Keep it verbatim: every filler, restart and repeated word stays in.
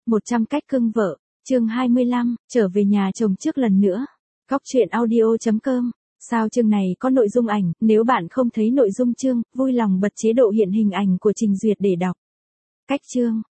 một trăm cách cưng vợ, chương hai mươi lăm, trở về nhà chồng trước lần nữa. Góc truyện audio chấm com. Sao chương này có nội dung ảnh, nếu bạn không thấy nội dung chương, vui lòng bật chế độ hiện hình ảnh của Trình Duyệt để đọc. Cách chương,